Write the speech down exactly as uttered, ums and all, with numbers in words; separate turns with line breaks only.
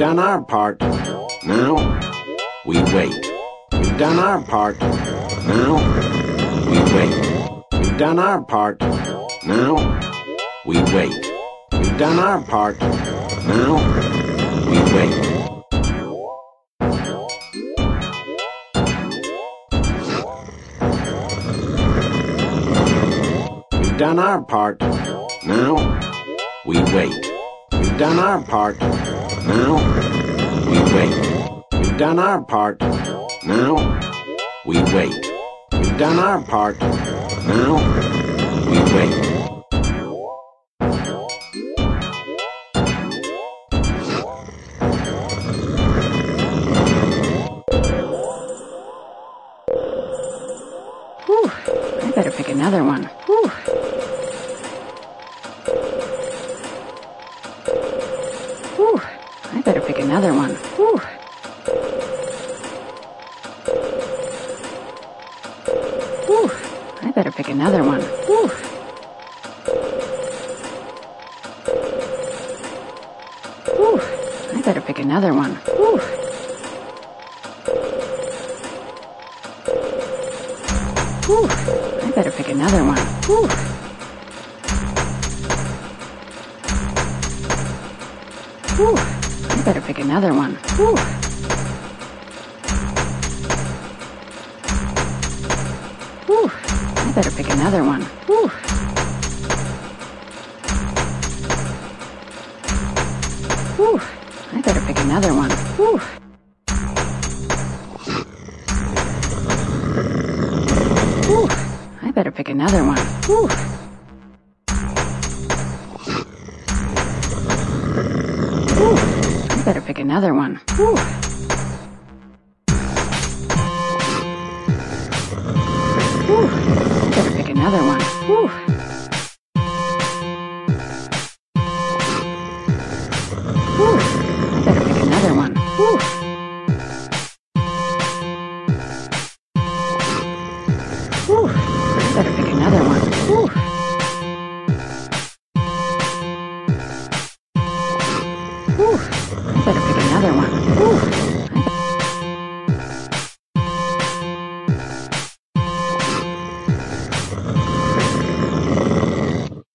done our part. Now we wait. We've done our part. Now we wait. We've done our part. Now we wait. We've done our part. Now we wait. We've done our part. Now we wait. We've done our part. Now we wait. We've done our part. Now we wait. We've done our part. Now we wait.
Whew, I better pick another one. Whew. Whew, I better pick another one. Whew. Whew, I better pick another one. Whew. Whew, I better pick another one. Whew. Whew, I better pick another one. Whew. Whew, I better pick another one. Whew. Whew, I better pick another one. Whew. Whew, I better pick another one. Whew. Whew, I better pick another one. Whew. Whew, I better pick another one. Whew. Whew, I better pick another one. Whew.